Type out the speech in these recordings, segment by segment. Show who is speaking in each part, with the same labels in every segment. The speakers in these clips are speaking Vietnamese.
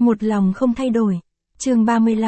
Speaker 1: Một lòng không thay đổi. Chương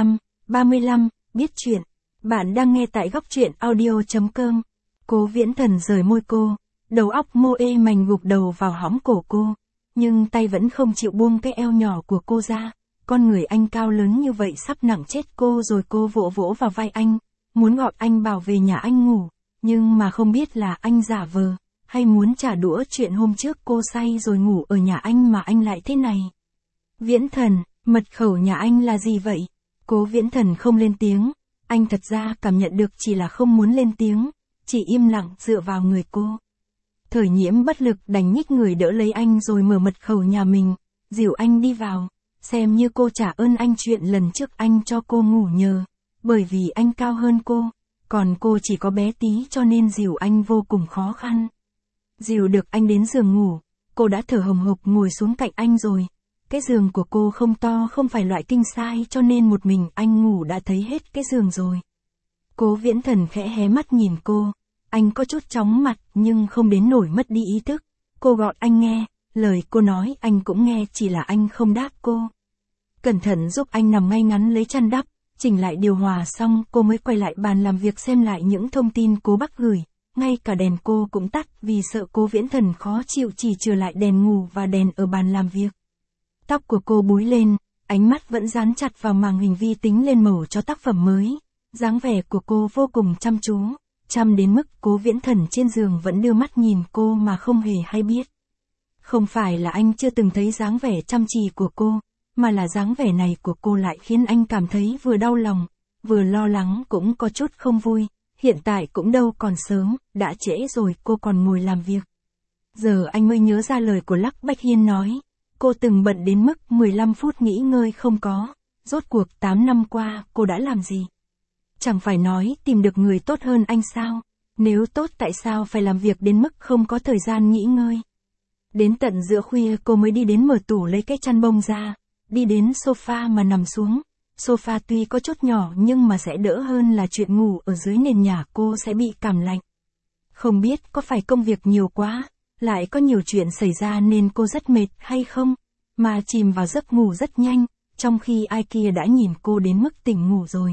Speaker 1: 35, biết chuyện. Bạn đang nghe tại góc truyện audio.com. Cố Viễn Thần rời môi cô, đầu óc mô ê mành gục đầu vào hõm cổ cô, nhưng tay vẫn không chịu buông cái eo nhỏ của cô ra. Con người anh cao lớn như vậy sắp nặng chết cô rồi. Cô vỗ vỗ vào vai anh, muốn gọi anh bảo về nhà anh ngủ, nhưng mà không biết là anh giả vờ, hay muốn trả đũa chuyện hôm trước cô say rồi ngủ ở nhà anh mà anh lại thế này. Viễn Thần, mật khẩu nhà anh là gì vậy? Cố Viễn Thần không lên tiếng, anh thật ra cảm nhận được chỉ là không muốn lên tiếng, chỉ im lặng dựa vào người cô. Thời Nhiễm bất lực đành nhích người đỡ lấy anh rồi mở mật khẩu nhà mình, dìu anh đi vào, xem như cô trả ơn anh chuyện lần trước anh cho cô ngủ nhờ, bởi vì anh cao hơn cô, còn cô chỉ có bé tí cho nên dìu anh vô cùng khó khăn. Dìu được anh đến giường ngủ, cô đã thở hồng hộc ngồi xuống cạnh anh rồi. Cái giường của cô không to, không phải loại king size cho nên một mình anh ngủ đã thấy hết cái giường rồi. Cố Viễn Thần khẽ hé mắt nhìn cô, anh có chút chóng mặt nhưng không đến nổi mất đi ý thức. Cô gọi anh nghe, lời cô nói anh cũng nghe, chỉ là anh không đáp cô. Cẩn thận giúp anh nằm ngay ngắn lấy chăn đắp, chỉnh lại điều hòa xong cô mới quay lại bàn làm việc xem lại những thông tin Cố Bắc gửi. Ngay cả đèn cô cũng tắt vì sợ Cố Viễn Thần khó chịu, chỉ trừ lại đèn ngủ và đèn ở bàn làm việc. Tóc của cô búi lên, ánh mắt vẫn dán chặt vào màn hình vi tính lên màu cho tác phẩm mới. Dáng vẻ của cô vô cùng chăm chú, chăm đến mức Cố Viễn Thần trên giường vẫn đưa mắt nhìn cô mà không hề hay biết. Không phải là anh chưa từng thấy dáng vẻ chăm chỉ của cô, mà là dáng vẻ này của cô lại khiến anh cảm thấy vừa đau lòng, vừa lo lắng cũng có chút không vui. Hiện tại cũng đâu còn sớm, đã trễ rồi cô còn ngồi làm việc. Giờ anh mới nhớ ra lời của Lắc Bách Hiên nói. Cô từng bận đến mức 15 phút nghỉ ngơi không có. Rốt cuộc 8 năm qua cô đã làm gì? Chẳng phải nói tìm được người tốt hơn anh sao? Nếu tốt tại sao phải làm việc đến mức không có thời gian nghỉ ngơi? Đến tận giữa khuya cô mới đi đến mở tủ lấy cái chăn bông ra. Đi đến sofa mà nằm xuống. Sofa tuy có chút nhỏ nhưng mà sẽ đỡ hơn là chuyện ngủ ở dưới nền nhà cô sẽ bị cảm lạnh. Không biết có phải công việc nhiều quá, lại có nhiều chuyện xảy ra nên cô rất mệt hay không, mà chìm vào giấc ngủ rất nhanh, trong khi ai kia đã nhìn cô đến mức tỉnh ngủ rồi.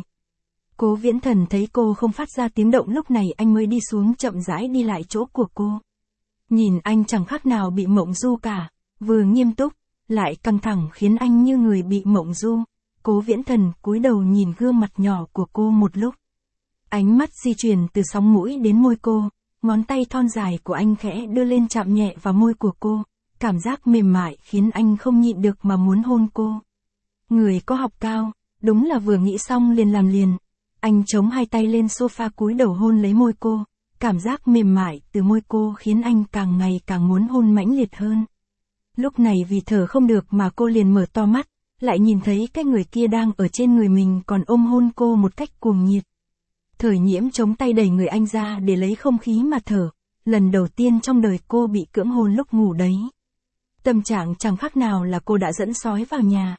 Speaker 1: Cố Viễn Thần thấy cô không phát ra tiếng động lúc này anh mới đi xuống chậm rãi đi lại chỗ của cô. Nhìn anh chẳng khác nào bị mộng du cả, vừa nghiêm túc, lại căng thẳng khiến anh như người bị mộng du. Cố Viễn Thần cúi đầu nhìn gương mặt nhỏ của cô một lúc. Ánh mắt di chuyển từ sóng mũi đến môi cô, ngón tay thon dài của anh khẽ đưa lên chạm nhẹ vào môi của cô, cảm giác mềm mại khiến anh không nhịn được mà muốn hôn cô. Người có học cao, đúng là vừa nghĩ xong liền làm liền. Anh chống hai tay lên sofa cúi đầu hôn lấy môi cô, cảm giác mềm mại từ môi cô khiến anh càng ngày càng muốn hôn mãnh liệt hơn. Lúc này vì thở không được mà cô liền mở to mắt, lại nhìn thấy cái người kia đang ở trên người mình còn ôm hôn cô một cách cuồng nhiệt. Thời Nhiễm chống tay đẩy người anh ra để lấy không khí mà thở, lần đầu tiên trong đời cô bị cưỡng hôn lúc ngủ đấy. Tâm trạng chẳng khác nào là cô đã dẫn sói vào nhà.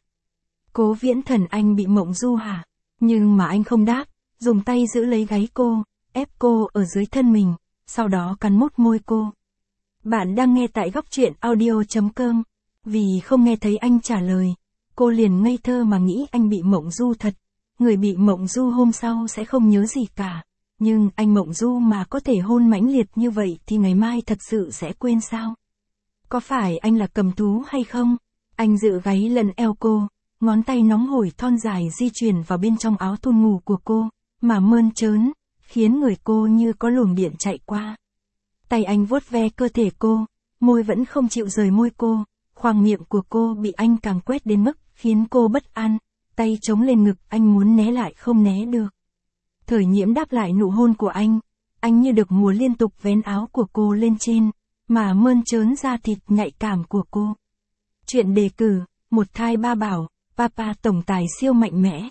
Speaker 1: Cố Viễn Thần, anh bị mộng du hả? Nhưng mà anh không đáp, dùng tay giữ lấy gáy cô, ép cô ở dưới thân mình, sau đó cắn mút môi cô. Bạn đang nghe tại góc truyện audio.com. Vì không nghe thấy anh trả lời, cô liền ngây thơ mà nghĩ anh bị mộng du thật. Người bị mộng du hôm sau sẽ không nhớ gì cả. Nhưng anh mộng du mà có thể hôn mãnh liệt như vậy thì ngày mai thật sự sẽ quên sao? Có phải anh là cầm thú hay không? Anh giữ gáy lần eo cô, ngón tay nóng hổi thon dài di chuyển vào bên trong áo thun ngủ của cô, mà mơn trớn, khiến người cô như có luồng điện chạy qua. Tay anh vuốt ve cơ thể cô, môi vẫn không chịu rời môi cô, khoang miệng của cô bị anh càng quét đến mức khiến cô bất an. Tay chống lên ngực, anh muốn né lại không né được. Thời Nhiễm đáp lại nụ hôn của anh như được mùa liên tục vén áo của cô lên trên, mà mơn trớn da thịt nhạy cảm của cô. Chuyện đề cử, một thai ba bảo, papa tổng tài siêu mạnh mẽ.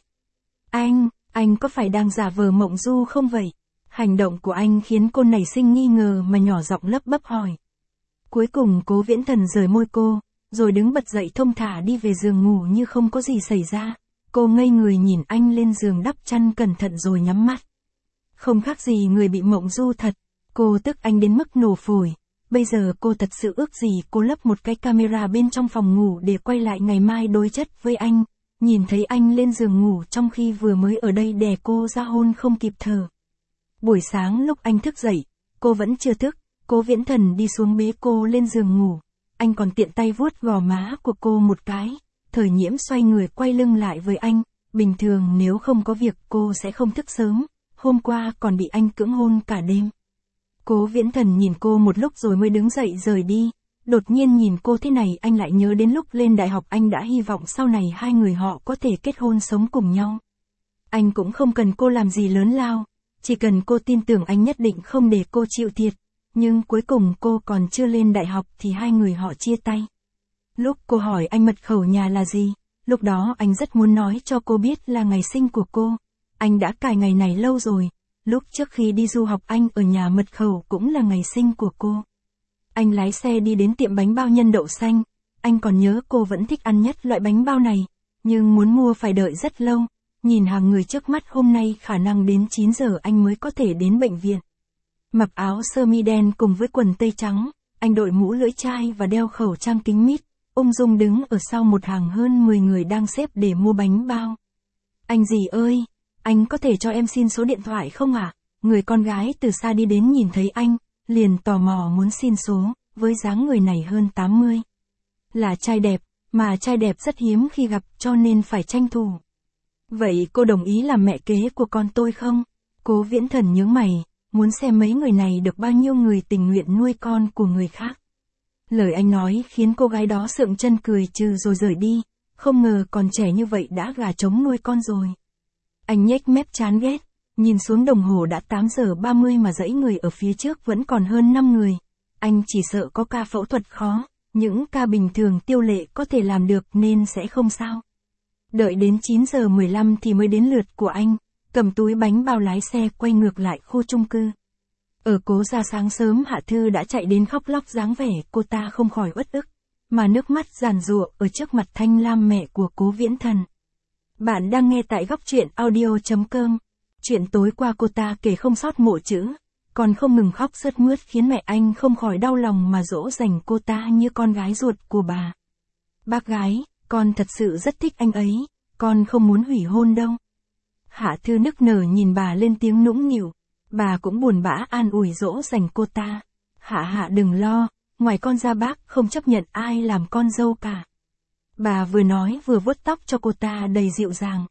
Speaker 1: Anh có phải đang giả vờ mộng du không vậy? Hành động của anh khiến cô nảy sinh nghi ngờ mà nhỏ giọng lấp bấp hỏi. Cuối cùng Cố Viễn Thần rời môi cô, rồi đứng bật dậy thong thả đi về giường ngủ như không có gì xảy ra. Cô ngây người nhìn anh lên giường đắp chăn cẩn thận rồi nhắm mắt. Không khác gì người bị mộng du thật. Cô tức anh đến mức nổ phổi. Bây giờ cô thật sự ước gì cô lắp một cái camera bên trong phòng ngủ để quay lại ngày mai đối chất với anh, nhìn thấy anh lên giường ngủ trong khi vừa mới ở đây đè cô ra hôn không kịp thở. Buổi sáng lúc anh thức dậy, cô vẫn chưa thức, Cố Viễn Thần đi xuống bế cô lên giường ngủ. Anh còn tiện tay vuốt gò má của cô một cái. Thời Nhiễm xoay người quay lưng lại với anh. Bình thường nếu không có việc cô sẽ không thức sớm. Hôm qua còn bị anh cưỡng hôn cả đêm. Cố Viễn Thần nhìn cô một lúc rồi mới đứng dậy rời đi. Đột nhiên nhìn cô thế này anh lại nhớ đến lúc lên đại học anh đã hy vọng sau này hai người họ có thể kết hôn sống cùng nhau. Anh cũng không cần cô làm gì lớn lao. Chỉ cần cô tin tưởng anh nhất định không để cô chịu thiệt. Nhưng cuối cùng cô còn chưa lên đại học thì hai người họ chia tay. Lúc cô hỏi anh mật khẩu nhà là gì, lúc đó anh rất muốn nói cho cô biết là ngày sinh của cô. Anh đã cài ngày này lâu rồi, lúc trước khi đi du học anh ở nhà mật khẩu cũng là ngày sinh của cô. Anh lái xe đi đến tiệm bánh bao nhân đậu xanh, anh còn nhớ cô vẫn thích ăn nhất loại bánh bao này, nhưng muốn mua phải đợi rất lâu. Nhìn hàng người trước mắt hôm nay khả năng đến 9 giờ anh mới có thể đến bệnh viện. Mặc áo sơ mi đen cùng với quần tây trắng, anh đội mũ lưỡi chai và đeo khẩu trang kính mít, ung dung đứng ở sau một hàng hơn 10 người đang xếp để mua bánh bao. Anh dì ơi, anh có thể cho em xin số điện thoại không ạ? Người con gái từ xa đi đến nhìn thấy anh, liền tò mò muốn xin số, với dáng người này hơn 80. Là trai đẹp, mà trai đẹp rất hiếm khi gặp cho nên phải tranh thủ. Vậy cô đồng ý làm mẹ kế của con tôi không? Cố Viễn Thần nhướng mày, muốn xem mấy người này được bao nhiêu người tình nguyện nuôi con của người khác. Lời anh nói khiến cô gái đó sượng chân cười trừ rồi rời đi, không ngờ còn trẻ như vậy đã gà trống nuôi con rồi. Anh nhếch mép chán ghét, nhìn xuống đồng hồ đã 8 giờ 30 mà dãy người ở phía trước vẫn còn hơn 5 người. Anh chỉ sợ có ca phẫu thuật khó, những ca bình thường Tiêu Lệ có thể làm được nên sẽ không sao. Đợi đến 9 giờ 15 thì mới đến lượt của anh, cầm túi bánh bao lái xe quay ngược lại khu chung cư. Ở Cố gia sáng sớm Hạ Thư đã chạy đến khóc lóc dáng vẻ cô ta không khỏi uất ức, mà nước mắt giàn giụa ở trước mặt Thanh Lam mẹ của Cố Viễn Thần. Bạn đang nghe tại góc truyện audio.com. Chuyện tối qua cô ta kể không sót một chữ, còn không ngừng khóc sướt mướt khiến mẹ anh không khỏi đau lòng mà dỗ dành cô ta như con gái ruột của bà. Bác gái, con thật sự rất thích anh ấy, con không muốn hủy hôn đâu. Hạ Thư nức nở nhìn bà lên tiếng nũng nịu, bà cũng buồn bã an ủi dỗ dành cô ta. Hạ đừng lo, ngoài con ra bác không chấp nhận ai làm con dâu cả. Bà vừa nói vừa vuốt tóc cho cô ta đầy dịu dàng.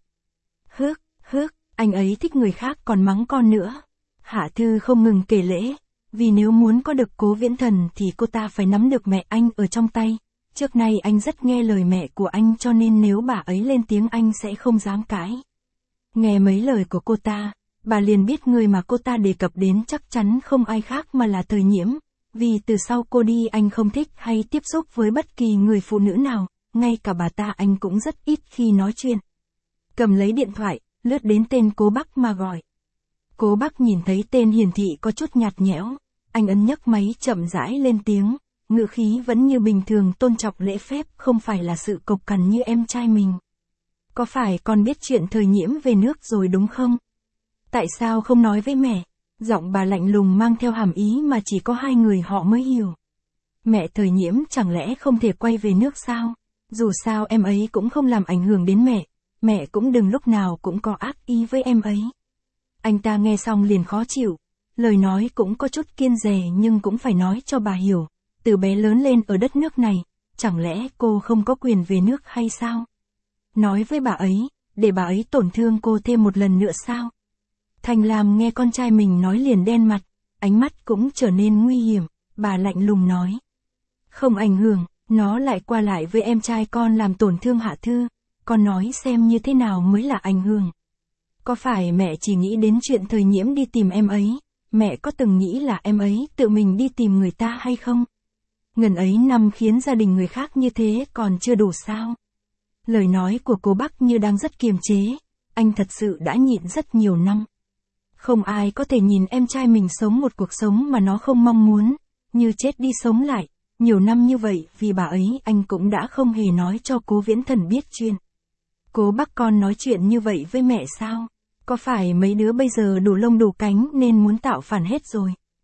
Speaker 1: Hức, anh ấy thích người khác còn mắng con nữa. Hạ Thư không ngừng kể lễ, vì nếu muốn có được Cố Viễn Thần thì cô ta phải nắm được mẹ anh ở trong tay. Trước nay anh rất nghe lời mẹ của anh cho nên nếu bà ấy lên tiếng anh sẽ không dám cãi. Nghe mấy lời của cô ta, bà liền biết người mà cô ta đề cập đến chắc chắn không ai khác mà là Thời Nhiễm, vì từ sau cô đi anh không thích hay tiếp xúc với bất kỳ người phụ nữ nào, ngay cả bà ta anh cũng rất ít khi nói chuyện. Cầm lấy điện thoại, lướt đến tên Cố Bắc mà gọi. Cố Bắc nhìn thấy tên hiển thị có chút nhạt nhẽo, anh ấn nhấc máy chậm rãi lên tiếng, ngữ khí vẫn như bình thường tôn trọng lễ phép, không phải là sự cộc cằn như em trai mình. Có phải con biết chuyện Thời Nhiễm về nước rồi đúng không? Tại sao không nói với mẹ? Giọng bà lạnh lùng mang theo hàm ý mà chỉ có hai người họ mới hiểu. Mẹ Thời Nhiễm chẳng lẽ không thể quay về nước sao? Dù sao em ấy cũng không làm ảnh hưởng đến mẹ cũng đừng lúc nào cũng có ác ý với em ấy. Anh ta nghe xong liền khó chịu, lời nói cũng có chút kiêng dè nhưng cũng phải nói cho bà hiểu, từ bé lớn lên ở đất nước này, chẳng lẽ cô không có quyền về nước hay sao? Nói với bà ấy, để bà ấy tổn thương cô thêm một lần nữa sao? Thanh Lam nghe con trai mình nói liền đen mặt, ánh mắt cũng trở nên nguy hiểm, bà lạnh lùng nói. Không ảnh hưởng, nó lại qua lại với em trai con làm tổn thương Hạ Thư, con nói xem như thế nào mới là ảnh hưởng. Có phải mẹ chỉ nghĩ đến chuyện Thời Nhiễm đi tìm em ấy, mẹ có từng nghĩ là em ấy tự mình đi tìm người ta hay không? Ngần ấy năm khiến gia đình người khác như thế còn chưa đủ sao? Lời nói của Cố Bắc như đang rất kiềm chế, anh thật sự đã nhịn rất nhiều năm. Không ai có thể nhìn em trai mình sống một cuộc sống mà nó không mong muốn, như chết đi sống lại, nhiều năm như vậy vì bà ấy anh cũng đã không hề nói cho Cố Viễn Thần biết chuyện. Cố Bắc con nói chuyện như vậy với mẹ sao? Có phải mấy đứa bây giờ đủ lông đủ cánh nên muốn tạo phản hết rồi?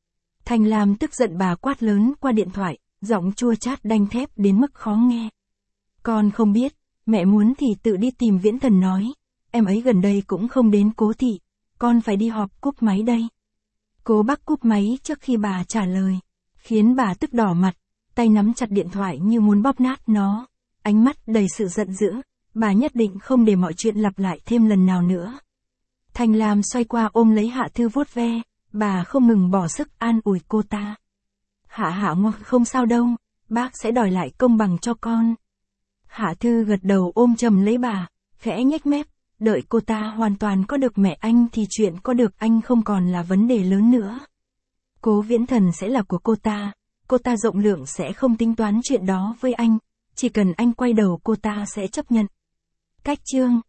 Speaker 1: Thanh Lam tức giận bà quát lớn qua điện thoại, giọng chua chát đanh thép đến mức khó nghe. Con không biết, mẹ muốn thì tự đi tìm Viễn Thần nói, em ấy gần đây cũng không đến Cố thị, con phải đi họp. Cúp máy đây. Cố Bắc cúp máy trước khi bà trả lời, khiến bà tức đỏ mặt, tay nắm chặt điện thoại như muốn bóp nát nó, ánh mắt đầy sự giận dữ, bà nhất định không để mọi chuyện lặp lại thêm lần nào nữa. Thanh Lam xoay qua ôm lấy Hạ Thư vuốt ve, bà không ngừng bỏ sức an ủi cô ta. Hạ không sao đâu, bác sẽ đòi lại công bằng cho con. Hạ Thư gật đầu ôm chầm lấy bà, khẽ nhếch mép, đợi cô ta hoàn toàn có được mẹ anh thì chuyện có được anh không còn là vấn đề lớn nữa. Cố Viễn Thần sẽ là của cô ta rộng lượng sẽ không tính toán chuyện đó với anh, chỉ cần anh quay đầu cô ta sẽ chấp nhận. Cách chương